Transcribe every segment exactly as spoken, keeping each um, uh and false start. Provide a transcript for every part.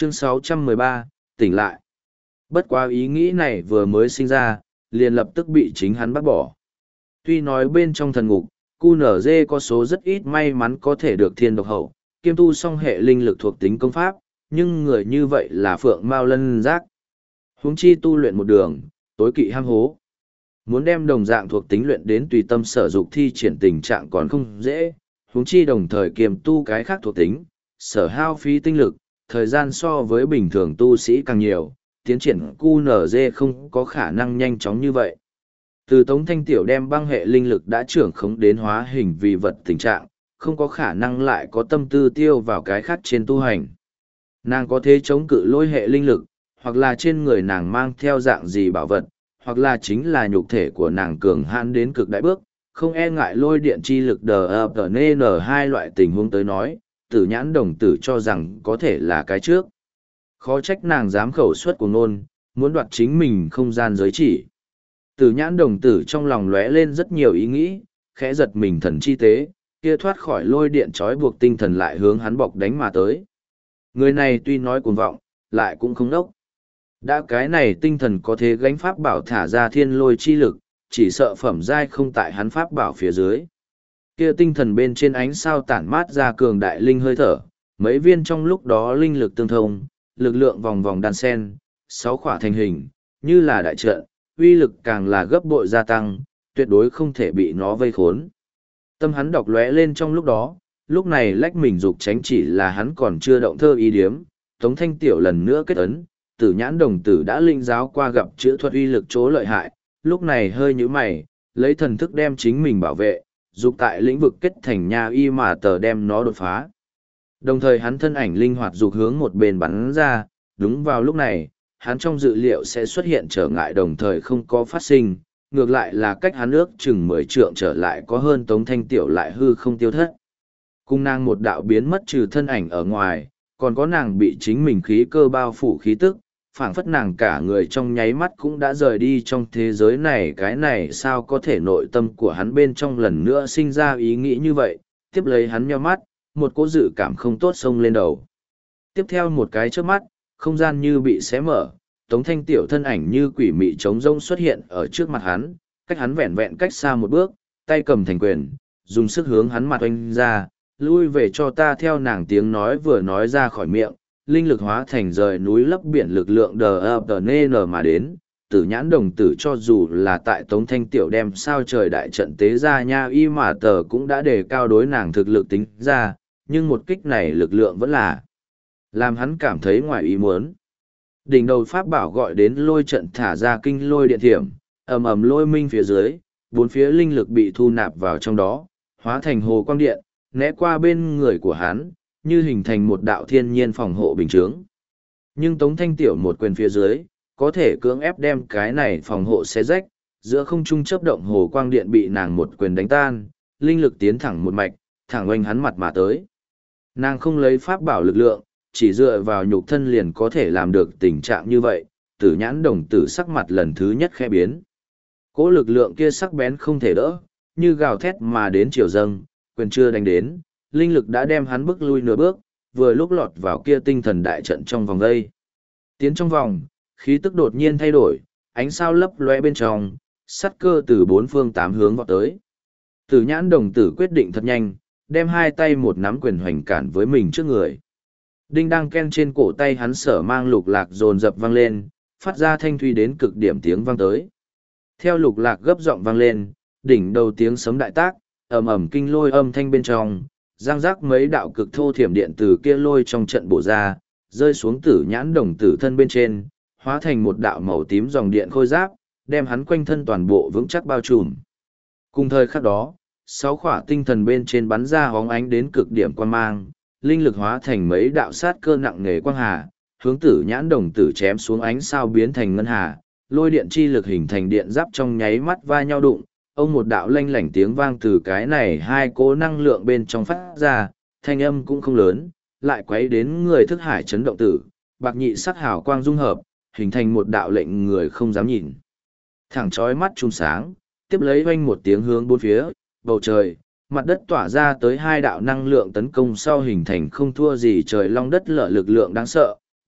Chương sáu trăm mười ba, tỉnh lại. Bất quá ý nghĩ này vừa mới sinh ra, liền lập tức bị chính hắn bác bỏ. Tuy nói bên trong thần ngục, cu nở dê có số rất ít may mắn có thể được thiên độc hậu, kiêm tu song hệ linh lực thuộc tính công pháp, nhưng người như vậy là phượng mao lân giác. Huống chi tu luyện một đường, tối kỵ ham hố. Muốn đem đồng dạng thuộc tính luyện đến tùy tâm sở dục thi triển tình trạng còn không dễ, huống chi đồng thời kiềm tu cái khác thuộc tính, sở hao phí tinh lực, thời gian so với bình thường tu sĩ càng nhiều, tiến triển cu nở dê không có khả năng nhanh chóng như vậy. Từ Tống Thanh Tiểu đem băng hệ linh lực đã trưởng khống đến hóa hình vì vật tình trạng, không có khả năng lại có tâm tư tiêu vào cái khác trên tu hành. Nàng có thế chống cự lôi hệ linh lực, hoặc là trên người nàng mang theo dạng gì bảo vật, hoặc là chính là nhục thể của nàng cường hãn đến cực đại bước, không e ngại lôi điện chi lực đờ ập tờ nê nở hai loại tình huống tới nói, tử nhãn đồng tử cho rằng có thể là cái trước. Khó trách nàng dám khẩu suất của ngôn, muốn đoạt chính mình không gian giới chỉ. Tử nhãn đồng tử trong lòng lóe lên rất nhiều ý nghĩ, khẽ giật mình thần chi tế, kia thoát khỏi lôi điện trói buộc tinh thần lại hướng hắn bọc đánh mà tới. Người này tuy nói cuồng vọng, lại cũng không đốc. Đã cái này tinh thần có thể gánh pháp bảo thả ra thiên lôi chi lực, chỉ sợ phẩm giai không tại hắn pháp bảo phía dưới. Kia tinh thần bên trên ánh sao tản mát ra cường đại linh hơi thở, mấy viên trong lúc đó linh lực tương thông, lực lượng vòng vòng đan sen, sáu khỏa thành hình, như là đại trận, uy lực càng là gấp bội gia tăng, tuyệt đối không thể bị nó vây khốn. Tâm hắn đọc lóe lên trong lúc đó, lúc này lách mình dục tránh chỉ là hắn còn chưa động thơ ý điếm, Tống Thanh Tiểu lần nữa kết ấn, tử nhãn đồng tử đã linh giáo qua gặp chữa thuật uy lực chỗ lợi hại, lúc này hơi nhíu mày, lấy thần thức đem chính mình bảo vệ, dục tại lĩnh vực kết thành nha y mà tờ đem nó đột phá. Đồng thời hắn thân ảnh linh hoạt dục hướng một bên bắn ra, đúng vào lúc này, hắn trong dự liệu sẽ xuất hiện trở ngại đồng thời không có phát sinh, ngược lại là cách hắn ước chừng mười trượng trở lại có hơn Tống Thanh Tiểu lại hư không tiêu thất. Cung nàng một đạo biến mất trừ thân ảnh ở ngoài, còn có nàng bị chính mình khí cơ bao phủ khí tức, phảng phất nàng cả người trong nháy mắt cũng đã rời đi trong thế giới này. Cái này sao có thể nội tâm của hắn bên trong lần nữa sinh ra ý nghĩ như vậy, tiếp lấy hắn nheo mắt, một cỗ dự cảm không tốt xông lên đầu. Tiếp theo một cái chớp mắt, không gian như bị xé mở, Tống Thanh Tiểu thân ảnh như quỷ mị trống rông xuất hiện ở trước mặt hắn, cách hắn vẹn vẹn cách xa một bước, tay cầm thành quyền, dùng sức hướng hắn mặt oanh ra, lui về cho ta. Theo nàng tiếng nói vừa nói ra khỏi miệng, linh lực hóa thành rời núi lấp biển lực lượng đờ ập tờ nê nở mà đến, tử nhãn đồng tử cho dù là tại Tống Thanh Tiểu đem sao trời đại trận tế ra nha y mà tờ cũng đã đề cao đối nàng thực lực tính ra, nhưng một kích này lực lượng vẫn là làm hắn cảm thấy ngoài ý muốn. Đỉnh đầu pháp bảo gọi đến lôi trận thả ra kinh lôi điện thiểm, ầm ầm lôi minh phía dưới, bốn phía linh lực bị thu nạp vào trong đó, hóa thành hồ quang điện, né qua bên người của hắn, như hình thành một đạo thiên nhiên phòng hộ bình chướng. Nhưng Tống Thanh Tiểu một quyền phía dưới, có thể cưỡng ép đem cái này phòng hộ xé rách, giữa không trung chớp động hồ quang điện bị nàng một quyền đánh tan, linh lực tiến thẳng một mạch, thẳng oanh hắn mặt mà tới. Nàng không lấy pháp bảo lực lượng, chỉ dựa vào nhục thân liền có thể làm được tình trạng như vậy, tử nhãn đồng tử sắc mặt lần thứ nhất khẽ biến. Cỗ lực lượng kia sắc bén không thể đỡ, như gào thét mà đến chiều dâng, quyền chưa đánh đến, linh lực đã đem hắn bước lui nửa bước, vừa lúc lọt vào kia tinh thần đại trận trong vòng đây. Tiến trong vòng, khí tức đột nhiên thay đổi, ánh sao lấp lóe bên trong, sắt cơ từ bốn phương tám hướng vọt tới. Tử nhãn đồng tử quyết định thật nhanh, đem hai tay một nắm quyền hoành cản với mình trước người. Đinh đang ken trên cổ tay hắn sở mang lục lạc dồn dập vang lên, phát ra thanh thuy đến cực điểm tiếng vang tới. Theo lục lạc gấp giọng vang lên, đỉnh đầu tiếng sấm đại tác, ầm ầm kinh lôi âm thanh bên trong, giang rác mấy đạo cực thô thiểm điện từ kia lôi trong trận bổ ra, rơi xuống tử nhãn đồng tử thân bên trên, hóa thành một đạo màu tím dòng điện khôi giáp, đem hắn quanh thân toàn bộ vững chắc bao trùm. Cùng thời khắc đó, sáu khỏa tinh thần bên trên bắn ra hóng ánh đến cực điểm quan mang, linh lực hóa thành mấy đạo sát cơ nặng nề quang hà, hướng tử nhãn đồng tử chém xuống ánh sao biến thành ngân hà, lôi điện chi lực hình thành điện giáp trong nháy mắt va nhau đụng, ông một đạo lanh lảnh tiếng vang từ cái này hai cỗ năng lượng bên trong phát ra, thanh âm cũng không lớn, lại quấy đến người thức hải chấn động tử, bạc nhị sắc hào quang dung hợp, hình thành một đạo lệnh người không dám nhìn. Thẳng chói mắt trung sáng, tiếp lấy oanh một tiếng hướng bốn phía, bầu trời, mặt đất tỏa ra tới hai đạo năng lượng tấn công sau hình thành không thua gì trời long đất lở lực lượng đáng sợ,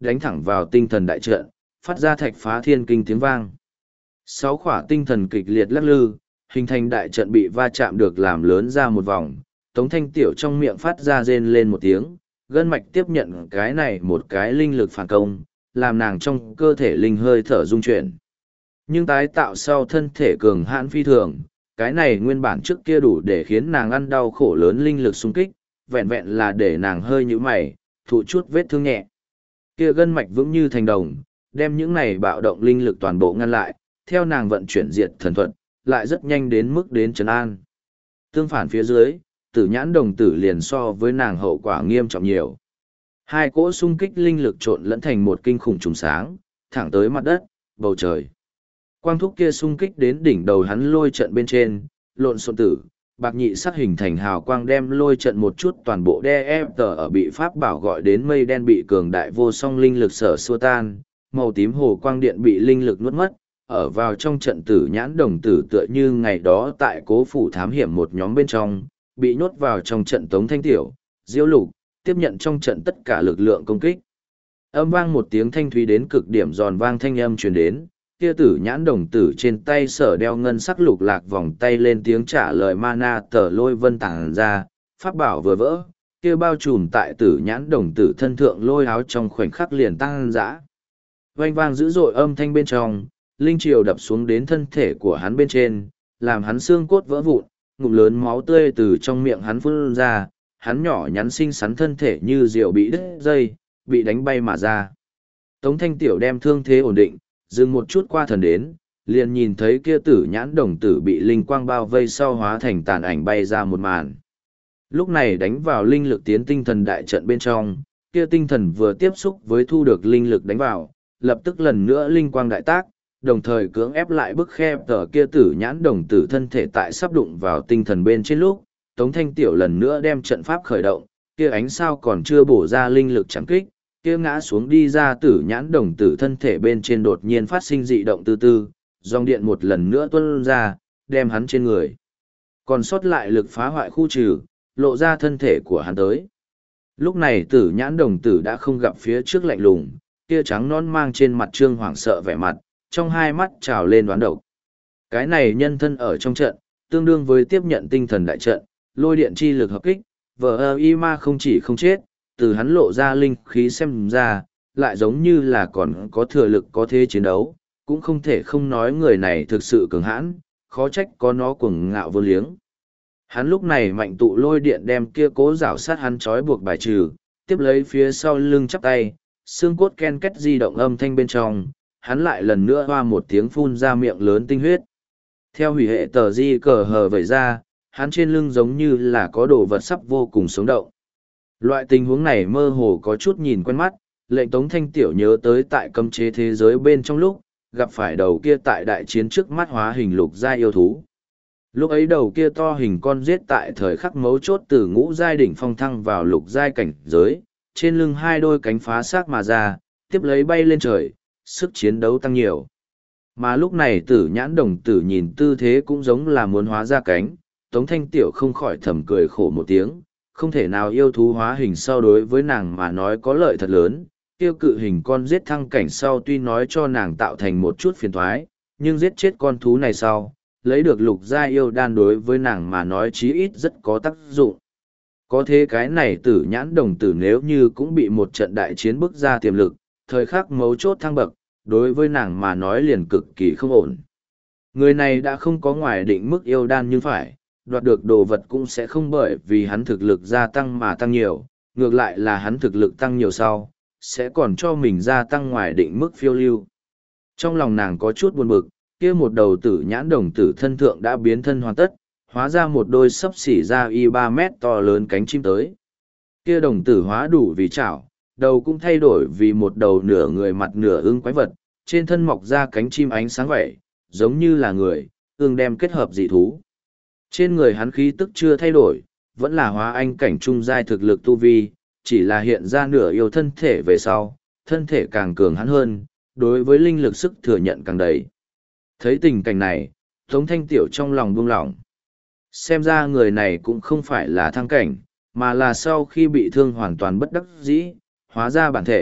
đánh thẳng vào tinh thần đại trận, phát ra thạch phá thiên kinh tiếng vang. Sáu khỏa tinh thần kịch liệt lắc lư, hình thành đại trận bị va chạm được làm lớn ra một vòng. Tống Thanh Tiểu trong miệng phát ra rên lên một tiếng, gân mạch tiếp nhận cái này một cái linh lực phản công, làm nàng trong cơ thể linh hơi thở rung chuyển. Nhưng tái tạo sau thân thể cường hãn phi thường, cái này nguyên bản trước kia đủ để khiến nàng ăn đau khổ lớn linh lực xung kích, vẹn vẹn là để nàng hơi nhíu mày, thụ chút vết thương nhẹ. Kia gân mạch vững như thành đồng, đem những này bạo động linh lực toàn bộ ngăn lại, theo nàng vận chuyển diệt thần thuật, lại rất nhanh đến mức đến trấn an. Tương phản phía dưới, tử nhãn đồng tử liền so với nàng hậu quả nghiêm trọng nhiều. Hai cỗ xung kích linh lực trộn lẫn thành một kinh khủng trùng sáng, thẳng tới mặt đất, bầu trời. Quang thúc kia xung kích đến đỉnh đầu hắn lôi trận bên trên, lộn xộn tử, bạc nhị sắc hình thành hào quang đem lôi trận một chút toàn bộ đe ép tờ ở bị pháp bảo gọi đến mây đen bị cường đại vô song linh lực sở xua tan, màu tím hồ quang điện bị linh lực nuốt mất, ở vào trong trận tử nhãn đồng tử tựa như ngày đó tại cố phủ thám hiểm một nhóm bên trong, bị nhốt vào trong trận Tống Thanh Tiểu, Diêu Lục, tiếp nhận trong trận tất cả lực lượng công kích. Âm vang một tiếng thanh thúy đến cực điểm giòn vang thanh âm truyền đến, kia tử nhãn đồng tử trên tay sở đeo ngân sắc lục lạc vòng tay lên tiếng trả lời mana tờ lôi vân tàng ra, pháp bảo vừa vỡ, kia bao trùm tại tử nhãn đồng tử thân thượng lôi áo trong khoảnh khắc liền tăng dã. Vang vang dữ dội âm thanh bên trong, linh triều đập xuống đến thân thể của hắn bên trên, làm hắn xương cốt vỡ vụn, ngụm lớn máu tươi từ trong miệng hắn phun ra, hắn nhỏ nhắn xinh xắn thân thể như diều bị đứt dây, bị đánh bay mà ra. Tống Thanh Tiểu đem thương thế ổn định, dừng một chút qua thần đến, liền nhìn thấy kia tử nhãn đồng tử bị linh quang bao vây sau hóa thành tàn ảnh bay ra một màn. Lúc này đánh vào linh lực tiến tinh thần đại trận bên trong, kia tinh thần vừa tiếp xúc với thu được linh lực đánh vào, lập tức lần nữa linh quang đại tác, đồng thời cưỡng ép lại bức khe tờ kia tử nhãn đồng tử thân thể tại sắp đụng vào tinh thần bên trên lúc, Tống Thanh Tiểu lần nữa đem trận pháp khởi động, kia ánh sao còn chưa bổ ra linh lực chẳng kích, kia ngã xuống đi ra tử nhãn đồng tử thân thể bên trên đột nhiên phát sinh dị động tư tư, dòng điện một lần nữa tuôn ra, đem hắn trên người. Còn sót lại lực phá hoại khu trừ, lộ ra thân thể của hắn tới. Lúc này tử nhãn đồng tử đã không gặp phía trước lạnh lùng, kia trắng non mang trên mặt trương hoảng sợ vẻ mặt, trong hai mắt trào lên đoán độc. Cái này nhân thân ở trong trận, tương đương với tiếp nhận tinh thần đại trận, lôi điện chi lực hợp kích, vờ ơ y ma không chỉ không chết, từ hắn lộ ra linh khí xem ra, lại giống như là còn có thừa lực có thế chiến đấu, cũng không thể không nói người này thực sự cường hãn, khó trách có nó cuồng ngạo vô liếng. Hắn lúc này mạnh tụ lôi điện đem kia cố rảo sát hắn trói buộc bài trừ, tiếp lấy phía sau lưng chắp tay, xương cốt ken két di động âm thanh bên trong, hắn lại lần nữa hoa một tiếng phun ra miệng lớn tinh huyết. Theo hủy hệ tờ di cờ hờ vẩy ra, hắn trên lưng giống như là có đồ vật sắp vô cùng sống động. Loại tình huống này mơ hồ có chút nhìn quen mắt, lệnh Tống Thanh Tiểu nhớ tới tại cấm chế thế giới bên trong lúc, gặp phải đầu kia tại đại chiến trước mắt hóa hình lục giai yêu thú. Lúc ấy đầu kia to hình con giết tại thời khắc mấu chốt từ ngũ giai đỉnh phong thăng vào lục giai cảnh giới, trên lưng hai đôi cánh phá xác mà ra, tiếp lấy bay lên trời, sức chiến đấu tăng nhiều. Mà lúc này tử nhãn đồng tử nhìn tư thế cũng giống là muốn hóa ra cánh, Tống Thanh Tiểu không khỏi thầm cười khổ một tiếng, không thể nào yêu thú hóa hình sau đối với nàng mà nói có lợi thật lớn, tiêu cự hình con giết thăng cảnh sau tuy nói cho nàng tạo thành một chút phiền thoái, nhưng giết chết con thú này sau, lấy được lục gia yêu đan đối với nàng mà nói chí ít rất có tác dụng. Có thế cái này tử nhãn đồng tử nếu như cũng bị một trận đại chiến bức ra tiềm lực, thời khắc mấu chốt thăng bậc, đối với nàng mà nói liền cực kỳ không ổn. Người này đã không có ngoài định mức yêu đan nhưng phải, đoạt được đồ vật cũng sẽ không bởi vì hắn thực lực gia tăng mà tăng nhiều, ngược lại là hắn thực lực tăng nhiều sau, sẽ còn cho mình gia tăng ngoài định mức phiêu lưu. Trong lòng nàng có chút buồn bực, kia một đầu tử nhãn đồng tử thân thượng đã biến thân hoàn tất, hóa ra một đôi sấp xỉ ra y ba mét to lớn cánh chim tới. Kia đồng tử hóa đủ vì chảo, đầu cũng thay đổi vì một đầu nửa người mặt nửa ưng quái vật, trên thân mọc ra cánh chim ánh sáng vậy, giống như là người, ương đem kết hợp dị thú. Trên người hắn khí tức chưa thay đổi, vẫn là hóa anh cảnh trung giai thực lực tu vi, chỉ là hiện ra nửa yêu thân thể về sau, thân thể càng cường hắn hơn, đối với linh lực sức thừa nhận càng đầy. Thấy tình cảnh này, Tống Thanh Tiểu trong lòng buông lỏng. Xem ra người này cũng không phải là thăng cảnh, mà là sau khi bị thương hoàn toàn bất đắc dĩ, hóa ra bản thể,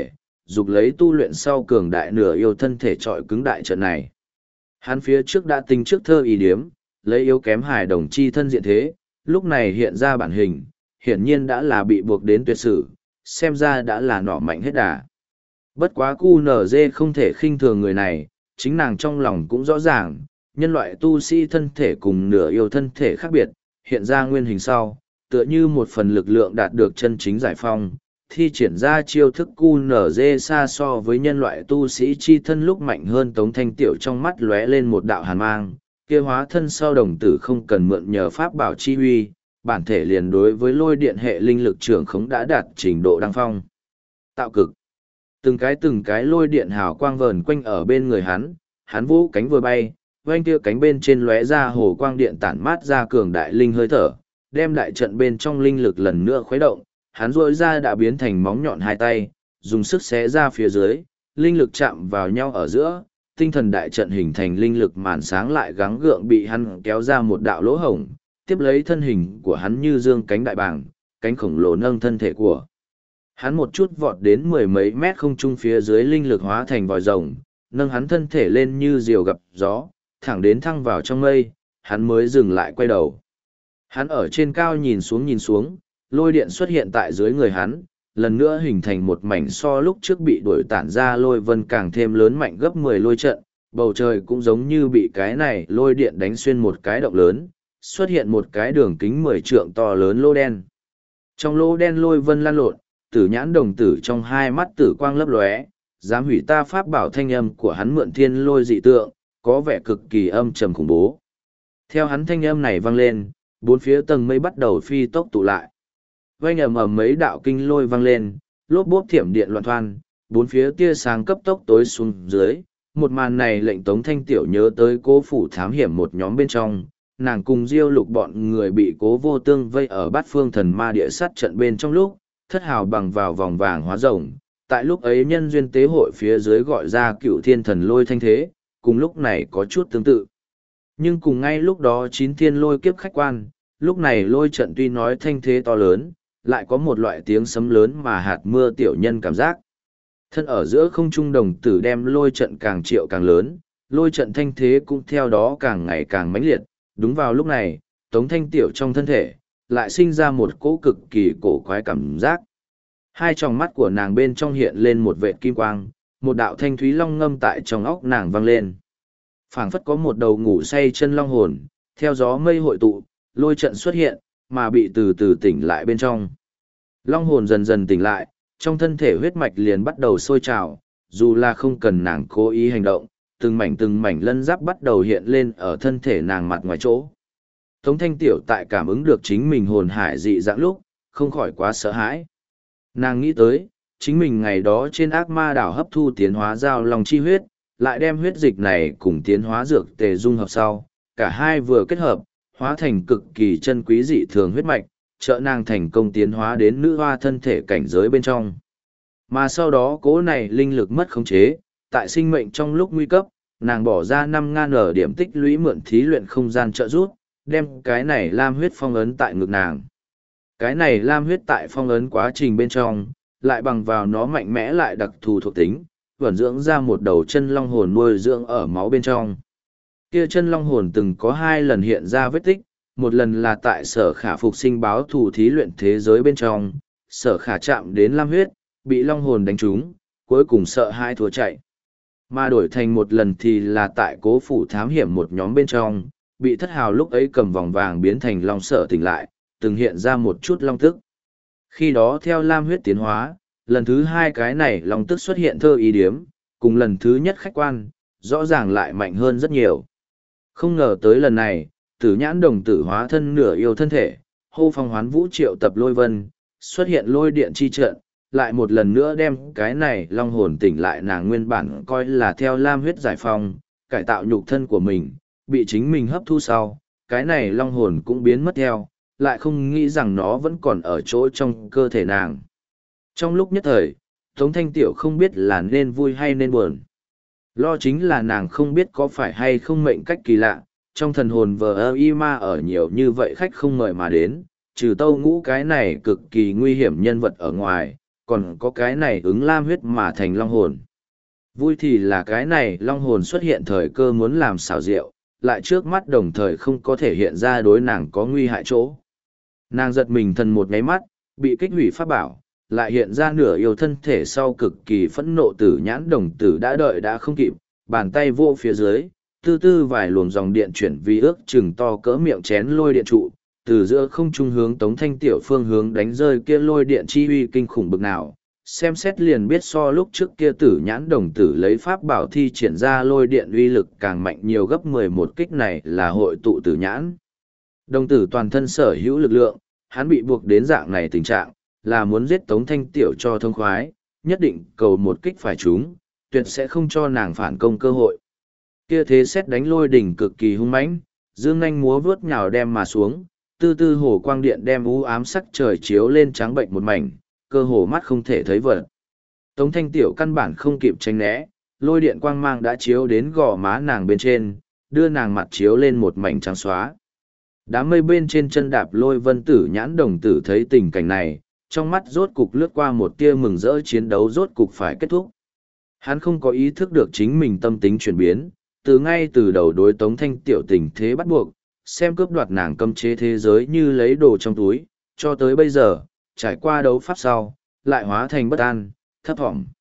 dục lấy tu luyện sau cường đại nửa yêu thân thể trọi cứng đại trận này. Hắn phía trước đã tính trước thơ ý điếm, lấy yếu kém hài đồng chi thân diện thế, lúc này hiện ra bản hình, hiển nhiên đã là bị buộc đến tuyệt sử, xem ra đã là nỏ mạnh hết đà. Bất quá cu nở dê không thể khinh thường người này, chính nàng trong lòng cũng rõ ràng, nhân loại tu sĩ thân thể cùng nửa yêu thân thể khác biệt, hiện ra nguyên hình sau, tựa như một phần lực lượng đạt được chân chính giải phong, thi triển ra chiêu thức cu nở dê xa so với nhân loại tu sĩ chi thân lúc mạnh hơn. Tống Thanh Tiểu trong mắt lóe lên một đạo hàn mang, kia hóa thân sau đồng tử không cần mượn nhờ pháp bảo chi huy, bản thể liền đối với lôi điện hệ linh lực trưởng khống đã đạt trình độ đăng phong. Tạo cực. Từng cái từng cái lôi điện hào quang vờn quanh ở bên người hắn, hắn vũ cánh vừa bay, vanh kia cánh bên trên lóe ra hồ quang điện tản mát ra cường đại linh hơi thở, đem đại trận bên trong linh lực lần nữa khuấy động, hắn rỗi ra đã biến thành móng nhọn hai tay, dùng sức xé ra phía dưới, linh lực chạm vào nhau ở giữa, tinh thần đại trận hình thành linh lực màn sáng lại gắng gượng bị hắn kéo ra một đạo lỗ hổng, tiếp lấy thân hình của hắn như dương cánh đại bàng, cánh khổng lồ nâng thân thể của. Hắn một chút vọt đến mười mấy mét không trung phía dưới linh lực hóa thành vòi rồng, nâng hắn thân thể lên như diều gặp gió, thẳng đến thăng vào trong mây, hắn mới dừng lại quay đầu. Hắn ở trên cao nhìn xuống nhìn xuống, lôi điện xuất hiện tại dưới người hắn, lần nữa hình thành một mảnh so lúc trước bị đuổi tản ra lôi vân càng thêm lớn mạnh gấp mười lôi trận, bầu trời cũng giống như bị cái này lôi điện đánh xuyên một cái động lớn, xuất hiện một cái đường kính mười trượng to lớn lô đen. Trong lô đen lôi vân lan lộn, tử nhãn đồng tử trong hai mắt tử quang lấp lóe, dám hủy ta pháp bảo thanh âm của hắn mượn thiên lôi dị tượng, có vẻ cực kỳ âm trầm khủng bố. Theo hắn thanh âm này vang lên, bốn phía tầng mây bắt đầu phi tốc tụ lại. Vang ầm ầm mấy đạo kinh lôi vang lên, lốp bốp thiểm điện loạn thoan, bốn phía tia sáng cấp tốc tối xuống dưới. Một màn này lệnh Tống Thanh Tiểu nhớ tới Cố phủ thám hiểm một nhóm bên trong, nàng cùng Diêu Lục bọn người bị Cố Vô Tương vây ở Bát Phương Thần Ma Địa sát trận bên trong lúc, thất hào bằng vào vòng vàng hóa rồng. Tại lúc ấy nhân duyên tế hội phía dưới gọi ra Cựu Thiên Thần Lôi thanh thế, cùng lúc này có chút tương tự. Nhưng cùng ngay lúc đó chín thiên lôi kiếp khách quan, lúc này lôi trận tuy nói thanh thế to lớn, lại có một loại tiếng sấm lớn mà hạt mưa tiểu nhân cảm giác. Thân ở giữa không trung đồng tử đem lôi trận càng triệu càng lớn, lôi trận thanh thế cũng theo đó càng ngày càng mãnh liệt. Đúng vào lúc này, Tống Thanh Tiểu trong thân thể, lại sinh ra một cỗ cực kỳ cổ quái cảm giác. Hai tròng mắt của nàng bên trong hiện lên một vệt kim quang, một đạo thanh thúy long ngâm tại trong óc nàng vang lên. Phảng phất có một đầu ngủ say chân long hồn, theo gió mây hội tụ, lôi trận xuất hiện, mà bị từ từ tỉnh lại bên trong. Long hồn dần dần tỉnh lại, trong thân thể huyết mạch liền bắt đầu sôi trào, dù là không cần nàng cố ý hành động, từng mảnh từng mảnh lân giáp bắt đầu hiện lên ở thân thể nàng mặt ngoài chỗ. Tống Thanh Tiểu tại cảm ứng được chính mình hồn hải dị dạng lúc, không khỏi quá sợ hãi. Nàng nghĩ tới, chính mình ngày đó trên ác ma đảo hấp thu tiến hóa giao long chi huyết, lại đem huyết dịch này cùng tiến hóa dược tề dung hợp sau, cả hai vừa kết hợp, hóa thành cực kỳ chân quý dị thường huyết mạch, trợ nàng thành công tiến hóa đến nữ hoa thân thể cảnh giới bên trong. Mà sau đó cố này linh lực mất khống chế, tại sinh mệnh trong lúc nguy cấp, nàng bỏ ra năm ngàn ở điểm tích lũy mượn thí luyện không gian trợ giúp, đem cái này lam huyết phong ấn tại ngực nàng. Cái này lam huyết tại phong ấn quá trình bên trong, lại bằng vào nó mạnh mẽ lại đặc thù thuộc tính, vẩn dưỡng ra một đầu chân long hồn nuôi dưỡng ở máu bên trong. Kia chân long hồn từng có hai lần hiện ra vết tích, một lần là tại sở khả phục sinh báo thù thí luyện thế giới bên trong, sở khả chạm đến lam huyết, bị long hồn đánh trúng, cuối cùng sợ hai thua chạy. Mà đổi thành một lần thì là tại Cố phủ thám hiểm một nhóm bên trong, bị thất hào lúc ấy cầm vòng vàng biến thành long sở tỉnh lại, từng hiện ra một chút long tức. Khi đó theo lam huyết tiến hóa, lần thứ hai cái này long tức xuất hiện thơ ý điếm, cùng lần thứ nhất khách quan, rõ ràng lại mạnh hơn rất nhiều. Không ngờ tới lần này, tử nhãn đồng tử hóa thân nửa yêu thân thể, hô phong hoán vũ triệu tập lôi vân, xuất hiện lôi điện chi trận, lại một lần nữa đem cái này long hồn tỉnh lại. Nàng nguyên bản coi là theo lam huyết giải phong, cải tạo nhục thân của mình, bị chính mình hấp thu sau, cái này long hồn cũng biến mất theo, lại không nghĩ rằng nó vẫn còn ở chỗ trong cơ thể nàng. Trong lúc nhất thời, Tống Thanh Tiểu không biết là nên vui hay nên buồn. Lo chính là nàng không biết có phải hay không mệnh cách kỳ lạ, trong thần hồn vờ ơ y ma ở nhiều như vậy khách không mời mà đến, trừ tâu ngũ cái này cực kỳ nguy hiểm nhân vật ở ngoài, còn có cái này ứng lam huyết mà thành long hồn. Vui thì là cái này long hồn xuất hiện thời cơ muốn làm xảo diệu, lại trước mắt đồng thời không có thể hiện ra đối nàng có nguy hại chỗ. Nàng giật mình thần một nháy mắt, bị kích hủy pháp bảo, lại hiện ra nửa yêu thân thể sau cực kỳ phẫn nộ tử nhãn đồng tử đã đợi đã không kịp, bàn tay vô phía dưới, tư tư vài luồng dòng điện chuyển vi ước chừng to cỡ miệng chén lôi điện trụ, từ giữa không trung hướng Tống Thanh Tiểu phương hướng đánh rơi kia lôi điện chi uy kinh khủng bực nào, xem xét liền biết so lúc trước kia tử nhãn đồng tử lấy pháp bảo thi triển ra lôi điện uy lực càng mạnh nhiều gấp mười một kích này là hội tụ tử nhãn. Đồng tử toàn thân sở hữu lực lượng, hắn bị buộc đến dạng này tình trạng, là muốn giết Tống Thanh Tiểu cho thông khoái, nhất định cầu một kích phải trúng, tuyệt sẽ không cho nàng phản công cơ hội. Kia thế xét đánh lôi đỉnh cực kỳ hung mãnh, dương nhanh múa vướt nhào đem mà xuống, tư tư hồ quang điện đem u ám sắc trời chiếu lên trắng bệnh một mảnh, cơ hồ mắt không thể thấy vật. Tống Thanh Tiểu căn bản không kịp tránh né, lôi điện quang mang đã chiếu đến gò má nàng bên trên, đưa nàng mặt chiếu lên một mảnh trắng xóa. Đám mây bên trên chân đạp lôi vân tử nhãn đồng tử thấy tình cảnh này, trong mắt rốt cục lướt qua một tia mừng rỡ chiến đấu rốt cục phải kết thúc. Hắn không có ý thức được chính mình tâm tính chuyển biến, từ ngay từ đầu đối Tống Thanh Tiểu tình thế bắt buộc, xem cướp đoạt nàng cấm chế thế giới như lấy đồ trong túi, cho tới bây giờ, trải qua đấu pháp sau, lại hóa thành bất an, thấp thỏm.